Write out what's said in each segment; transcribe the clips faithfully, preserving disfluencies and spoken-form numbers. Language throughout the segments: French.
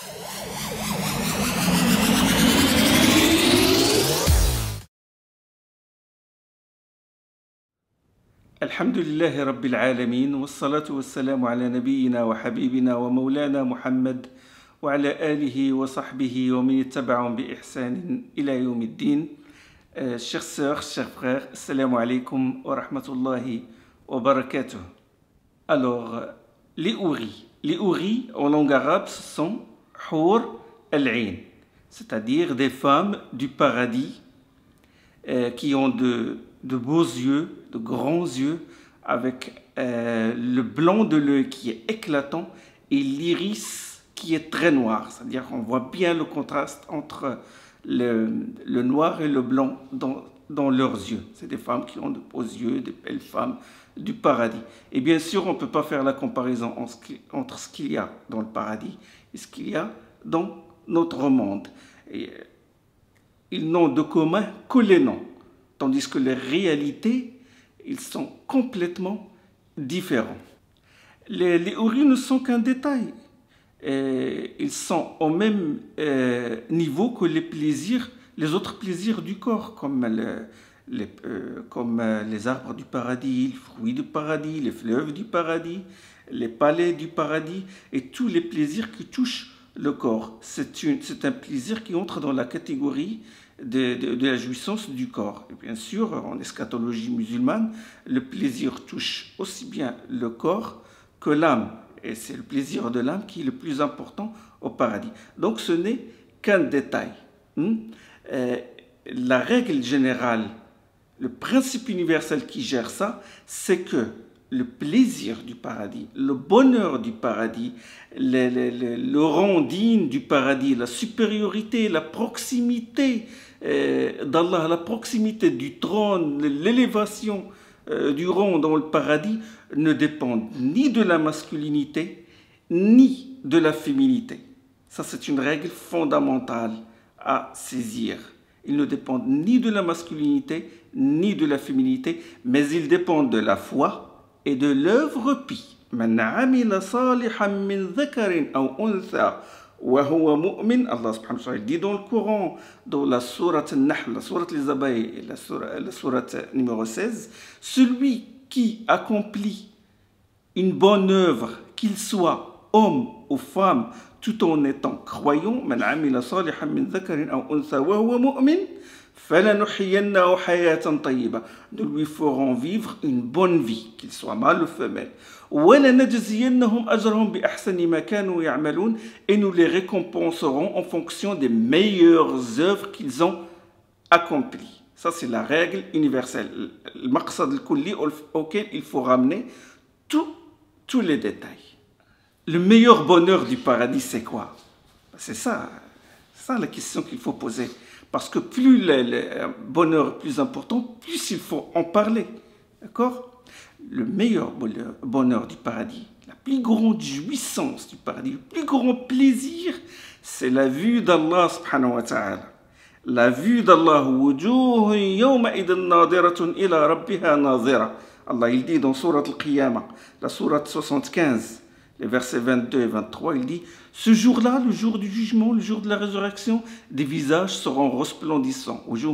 الحمد لله رب العالمين والصلاة والسلام على نبينا وحبيبنا ومولانا محمد وعلى آله وصحبه ومن يتبعهم بإحسان إلى يوم الدين. euh, Chers sœurs, chers frères, assalamu alaikum wa rahmatullahi wa barakatuh. Alors, les houris. Les houris, en langue arabe, ce sont Hour al-Ain, c'est-à-dire des femmes du paradis euh, qui ont de, de beaux yeux, de grands yeux, avec euh, le blanc de l'œil qui est éclatant et l'iris qui est très noir. C'est-à-dire qu'on voit bien le contraste entre le, le noir et le blanc dans, dans leurs yeux. C'est des femmes qui ont de beaux yeux, des belles femmes du paradis. Et bien sûr, on ne peut pas faire la comparaison entre ce qu'il y a dans le paradis et ce qu'il y a dans notre monde. Et ils n'ont de commun que les noms, tandis que les réalités, ils sont complètement différents. Les, les houris ne sont qu'un détail. Et ils sont au même euh, niveau que les plaisirs, les autres plaisirs du corps, comme, le, les, euh, comme euh, les arbres du paradis, les fruits du paradis, les fleuves du paradis, les palais du paradis et tous les plaisirs qui touchent le corps. C'est un plaisir qui entre dans la catégorie de, de, de la jouissance du corps. Et bien sûr, en eschatologie musulmane, le plaisir touche aussi bien le corps que l'âme. Et c'est le plaisir de l'âme qui est le plus important au paradis. Donc ce n'est qu'un détail. Hmm? Euh, la règle générale, le principe universel qui gère ça, c'est que le plaisir du paradis, le bonheur du paradis, le, le, le, le rang digne du paradis, la supériorité, la proximité euh, d'Allah, la proximité du trône, l'élévation euh, du rang dans le paradis ne dépendent ni de la masculinité, ni de la féminité. Ça, c'est une règle fondamentale à saisir. Ils ne dépendent ni de la masculinité, ni de la féminité, mais ils dépendent de la foi et de l'œuvre pie. Man amila salihan min dhakarin aw untha wa huwa mu'min. Allah subhanahu wa ta'ala dit dans le Coran, dans la sourate An-Nahl, la sourate Les Abeilles, la sourate, la sourate numéro seize, celui qui accomplit une bonne œuvre, qu'il soit homme ou femme, tout en étant croyant, man amila salihan min dhakarin aw untha wa huwa mu'min, nous lui ferons vivre une bonne vie, qu'il soit mâle ou femelle. Et nous les récompenserons en fonction des meilleures œuvres qu'ils ont accomplies. Ça, c'est la règle universelle, le maqsad al-kulli auquel il faut ramener tout, tous les détails. Le meilleur bonheur du paradis, c'est quoi? C'est ça, ça la question qu'il faut poser. Parce que plus le, le bonheur est plus important, plus il faut en parler. D'accord? Le meilleur bonheur, bonheur du paradis, la plus grande jouissance du paradis, le plus grand plaisir, c'est la vue d'Allah subhanahu wa ta'ala. La vue d'Allah. Allah il dit dans Sourate Al-Qiyamah, la Sourate soixante-quinze, les versets vingt-deux et vingt-trois, il dit « Ce jour-là, le jour du jugement, le jour de la résurrection, des visages seront resplendissants. Ils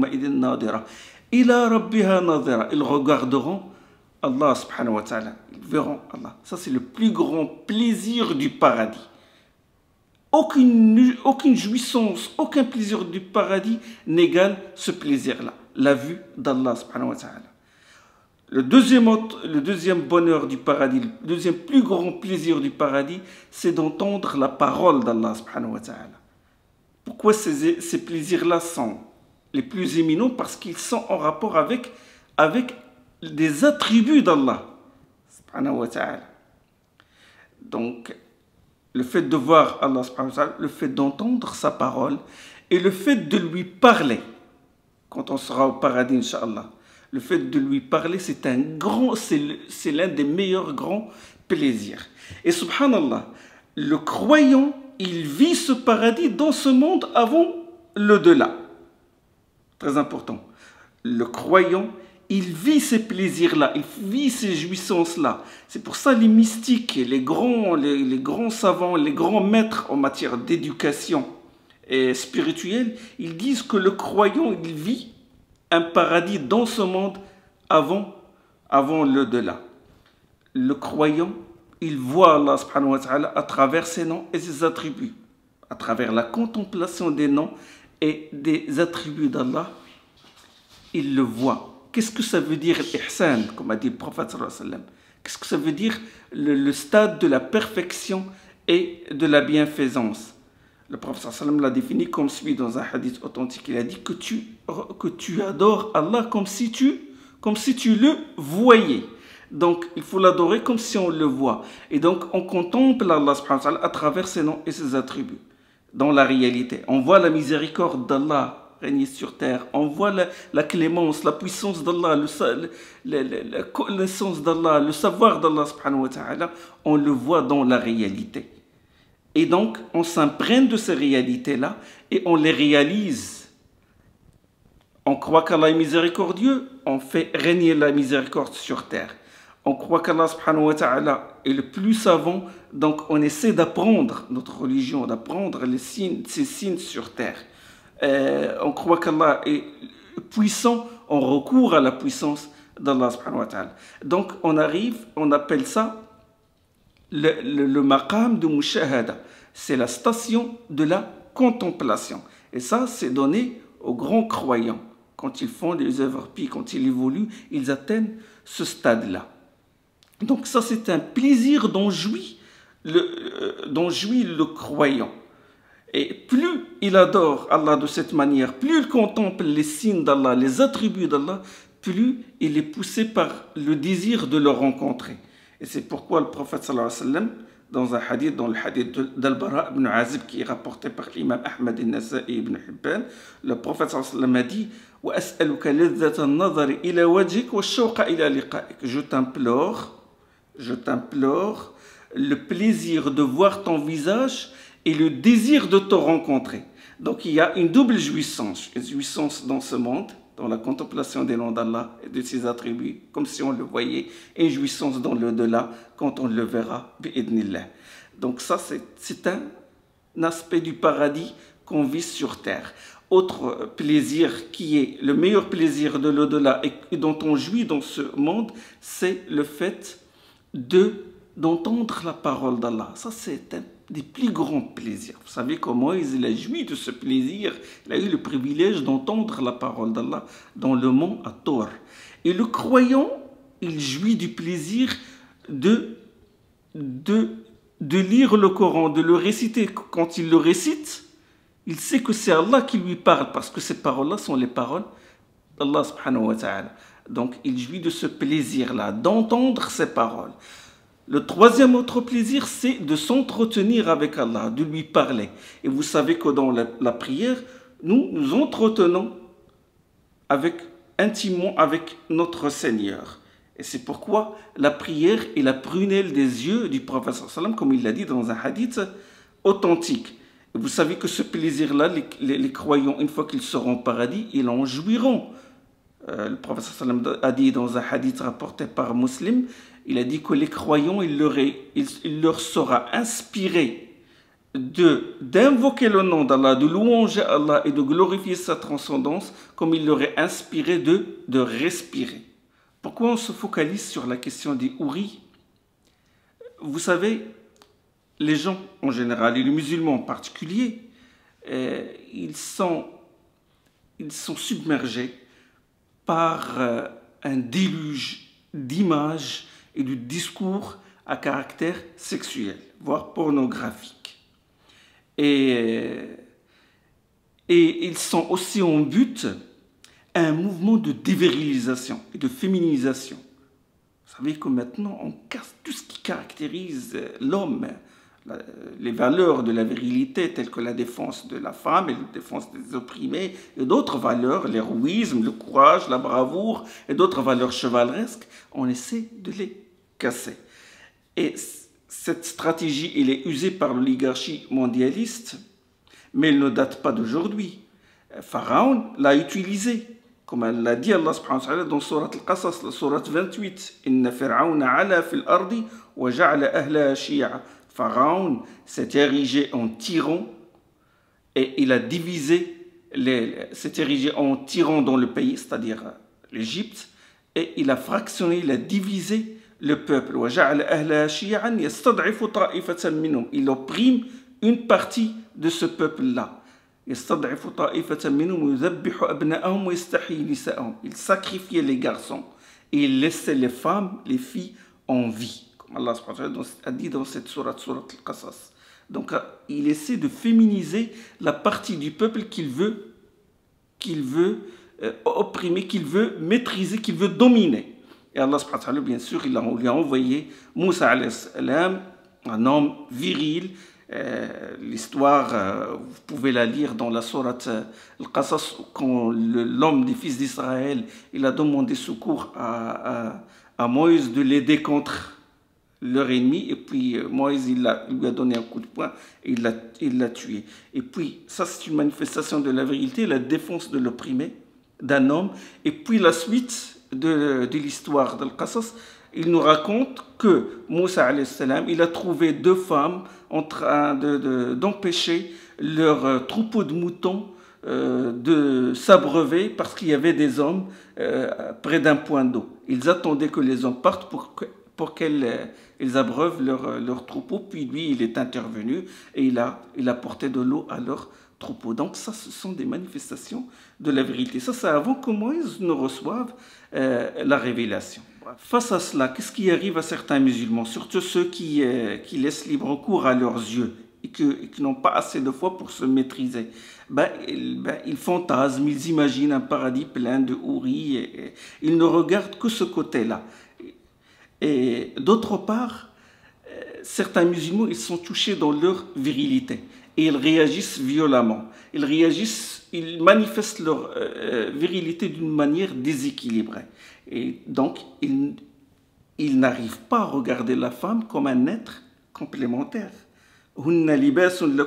regarderont Allah subhanahu wa ta'ala. Ils verront Allah. » Ça, c'est le plus grand plaisir du paradis. Aucune, aucune jouissance, aucun plaisir du paradis n'égale ce plaisir-là. La vue d'Allah subhanahu wa ta'ala. Le deuxième, le deuxième bonheur du paradis, le deuxième plus grand plaisir du paradis, c'est d'entendre la parole d'Allah subhanahu wa ta'ala. Pourquoi ces, ces plaisirs-là sont les plus éminents? Parce qu'ils sont en rapport avec, avec des attributs d'Allah subhanahu wa ta'ala. Donc, le fait de voir Allah subhanahu wa ta'ala, le fait d'entendre sa parole et le fait de lui parler, quand on sera au paradis, Inch'Allah. Le fait de lui parler, c'est un grand, c'est l'un des meilleurs grands plaisirs. Et subhanallah, le croyant, il vit ce paradis dans ce monde avant l'au-delà. Très important. Le croyant, il vit ces plaisirs-là, il vit ces jouissances-là. C'est pour ça les mystiques, les grands, les, les grands savants, les grands maîtres en matière d'éducation et spirituelle, ils disent que le croyant, il vit un paradis dans ce monde avant, avant l'au-delà. Le croyant, il voit Allah subhanahu wa ta'ala à travers ses noms et ses attributs, à travers la contemplation des noms et des attributs d'Allah, il le voit. Qu'est-ce que ça veut dire l'ihsan, comme a dit le prophète sallallahu alayhi wa sallam? Qu'est-ce que ça veut dire le, le stade de la perfection et de la bienfaisance? Le prophète sallallahu alayhi wa sallam l'a défini comme suit dans un hadith authentique. Il a dit que tu, que tu adores Allah comme si tu, comme si tu le voyais. Donc, il faut l'adorer comme si on le voit. Et donc, on contemple Allah subhanahu wa ta'ala à travers ses noms et ses attributs. Dans la réalité, on voit la miséricorde d'Allah régner sur terre. On voit la, la clémence, la puissance d'Allah, le, le, le, la connaissance d'Allah, le savoir d'Allah subhanahu wa ta'ala. On le voit dans la réalité. Et donc, on s'imprègne de ces réalités-là et on les réalise. On croit qu'Allah est miséricordieux, on fait régner la miséricorde sur terre. On croit qu'Allah subhanahu wa ta'ala est le plus savant, donc on essaie d'apprendre notre religion, d'apprendre les signes, ces signes sur terre. Euh, on croit qu'Allah est puissant, on recourt à la puissance d'Allah subhanahu wa ta'ala. Donc on arrive, on appelle ça le, le, le maqam de mushahada. C'est la station de la contemplation. Et ça, c'est donné aux grands croyants. Quand ils font des œuvres pies, quand ils évoluent, ils atteignent ce stade-là. Donc ça, c'est un plaisir dont jouit le, euh, dont jouit le croyant. Et plus il adore Allah de cette manière, plus il contemple les signes d'Allah, les attributs d'Allah, plus il est poussé par le désir de le rencontrer. Et c'est pourquoi le prophète sallallahu alayhi wa sallam, dans un hadith, dans le hadith d'Al-Bara ibn Azib, qui est rapporté par l'imam Ahmad al-Nasa'i ibn Hibban, le prophète sallallahu alayhi wa sallam a dit « Wa as'aluka lidzata an-nazari ila wajhik wa shawqa ila liqa'ik » Je t'implore, je t'implore le plaisir de voir ton visage et le désir de te rencontrer. Donc il y a une double jouissance, une jouissance dans ce monde, dans la contemplation des noms d'Allah et de ses attributs, comme si on le voyait, et une jouissance dans l'au-delà, quand on le verra, bi'idnillah. Donc ça, c'est un, un aspect du paradis qu'on vit sur terre. Autre plaisir qui est le meilleur plaisir de l'au-delà et dont on jouit dans ce monde, c'est le fait de d'entendre la parole d'Allah. Ça, c'est un des plus grands plaisirs. Vous savez comment il a joui de ce plaisir. Il a eu le privilège d'entendre la parole d'Allah dans le mont At-Tur. Et le croyant, il jouit du plaisir de, de, de lire le Coran, de le réciter. Quand il le récite, il sait que c'est Allah qui lui parle, parce que ces paroles-là sont les paroles d'Allah subhanahu wa ta'ala. Donc, il jouit de ce plaisir-là, d'entendre ces paroles. Le troisième autre plaisir, c'est de s'entretenir avec Allah, de lui parler. Et vous savez que dans la, la prière, nous nous entretenons avec, intimement avec notre Seigneur. Et c'est pourquoi la prière est la prunelle des yeux du prophète sallallahu alayhi wa sallam, comme il l'a dit dans un hadith authentique. Et vous savez que ce plaisir-là, les, les, les croyants, une fois qu'ils seront au paradis, ils en jouiront. Euh, le prophète sallallahu alayhi wa sallam a dit dans un hadith rapporté par Muslim, il a dit que les croyants, il leur, est, il, il leur sera inspiré de, d'invoquer le nom d'Allah, de louanger Allah et de glorifier sa transcendance, comme il leur est inspiré de, de respirer. Pourquoi on se focalise sur la question des houris? Vous savez, les gens en général, et les musulmans en particulier, euh, ils, sont, ils sont submergés par euh, un déluge d'images et de discours à caractère sexuel, voire pornographique. Et, et ils sont aussi en but à un mouvement de dévirilisation et de féminisation. Vous savez que maintenant, on casse tout ce qui caractérise l'homme, les valeurs de la virilité telles que la défense de la femme et la défense des opprimés et d'autres valeurs, l'héroïsme, le courage, la bravoure et d'autres valeurs chevaleresques, on essaie de les casser. Et cette stratégie, elle est usée par l'oligarchie mondialiste, mais elle ne date pas d'aujourd'hui. Pharaon l'a utilisée. Comme l'a dit Allah subhanahu wa ta'ala dans Surat Al-Qasas, la Surat vingt-huit, Inna fir'auna ala fil ardi wa ja'ala ahlaha shi'a. Pharaon s'est érigé en tyran et il a divisé, s'est érigé en tyran dans le pays, c'est-à-dire l'Égypte, et il a fractionné, il a divisé le peuple. Wa ja'ala ahlaha shi'an yastad'ifu ta'ifatan minhum. Il opprime une partie de ce peuple-là. Il sacrifiait les garçons et il laissait les femmes, les filles en vie, comme Allah a dit dans cette sourate, sourate Al-Qasas. Donc il essaie de féminiser la partie du peuple qu'il veut, qu'il veut euh, opprimer, qu'il veut maîtriser, qu'il veut dominer. Et Allah, bien sûr, il a, lui a envoyé Moussa alayhi salam, un homme viril. Euh, L'histoire, euh, vous pouvez la lire dans la sourate euh, Al-Qasas, quand l'homme des fils d'Israël, il a demandé secours à, à, à Moïse de l'aider contre leur ennemi, et puis euh, Moïse il, a, il lui a donné un coup de poing et il l'a il l'a tué. Et puis ça, c'est une manifestation de la vérité, la défense de l'opprimé d'un homme. Et puis la suite de, de l'histoire d'Al-Qasas, il nous raconte que Moussa alayhi salam, il a trouvé deux femmes en train d'empêcher de, de, leur euh, troupeau de moutons euh, de s'abreuver parce qu'il y avait des hommes euh, près d'un point d'eau. Ils attendaient que les hommes partent pour, que, pour qu'ils euh, abreuvent leur, leur troupeau. Puis lui, il est intervenu et il a, il a porté de l'eau à leur troupeau. Donc ça, ce sont des manifestations de la vérité. Ça, c'est avant que Moïse ne reçoive euh, la révélation. Face à cela, qu'est-ce qui arrive à certains musulmans, surtout ceux qui, euh, qui laissent libre cours à leurs yeux et, que, et qui n'ont pas assez de foi pour se maîtriser? Ben, ils, ben, ils fantasment, ils imaginent un paradis plein de houris, et, et, ils ne regardent que ce côté-là. Et, et d'autre part, euh, certains musulmans, ils sont touchés dans leur virilité et ils réagissent violemment. Ils réagissent, ils manifestent leur euh, virilité d'une manière déséquilibrée. Et donc, ils, ils n'arrivent pas à regarder la femme comme un être complémentaire. Allah dit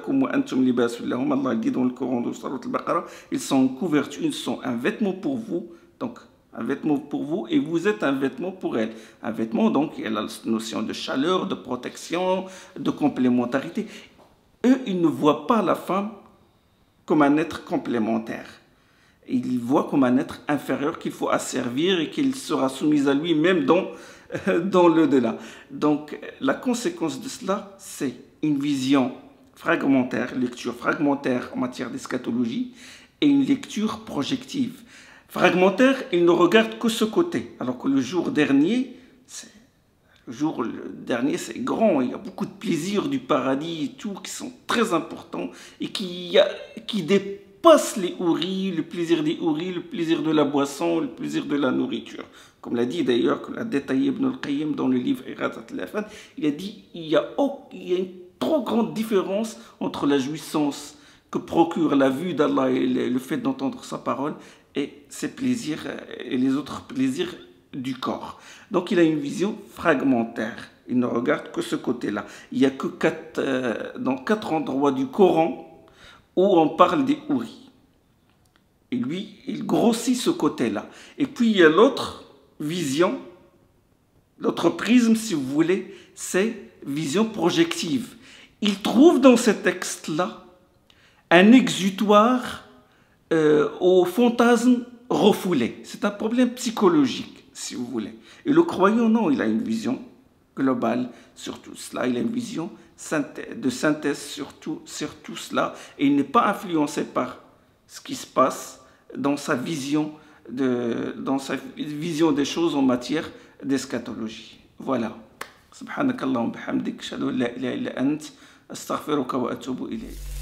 dans le Coran de Surat Al-Baqarah, ils sont une couverture, ils sont un vêtement pour vous, donc un vêtement pour vous et vous êtes un vêtement pour elle. Un vêtement, donc, il y a la notion de chaleur, de protection, de complémentarité. Eux, ils ne voient pas la femme comme un être complémentaire. Il voit comme un être inférieur qu'il faut asservir et qu'il sera soumis à lui même dans, dans l'au-delà. Donc la conséquence de cela, c'est une vision fragmentaire, lecture fragmentaire en matière d'eschatologie et une lecture projective. Fragmentaire, il ne regarde que ce côté, alors que le jour dernier, le jour dernier c'est grand, il y a beaucoup de plaisirs du paradis et tout qui sont très importants et qui, qui dépassent passe les houris, le plaisir des houris, le plaisir de la boisson, le plaisir de la nourriture. Comme l'a dit d'ailleurs, que l'a détaillé Ibn al-Qayyim dans le livre Iradat al-Afan, il a dit il y a, oh, il y a une trop grande différence entre la jouissance que procure la vue d'Allah et le fait d'entendre sa parole et ses plaisirs et les autres plaisirs du corps. Donc il a une vision fragmentaire. Il ne regarde que ce côté-là. Il n'y a que quatre, euh, dans quatre endroits du Coran où on parle des houris. Et lui, il grossit ce côté-là. Et puis il y a l'autre vision, l'autre prisme, si vous voulez, c'est vision projective. Il trouve dans ces textes-là un exutoire euh, aux fantasmes refoulés. C'est un problème psychologique, si vous voulez. Et le croyant, non, il a une vision globale sur tout cela. Il a une vision de synthèse sur tout, sur tout cela. Et il n'est pas influencé par ce qui se passe dans sa vision, de, dans sa vision des choses en matière d'eschatologie. Voilà. Subhanakallahumma bihamdik, ashhadu an la ilaha illa ant, astaghfiruka wa atubu ilayk.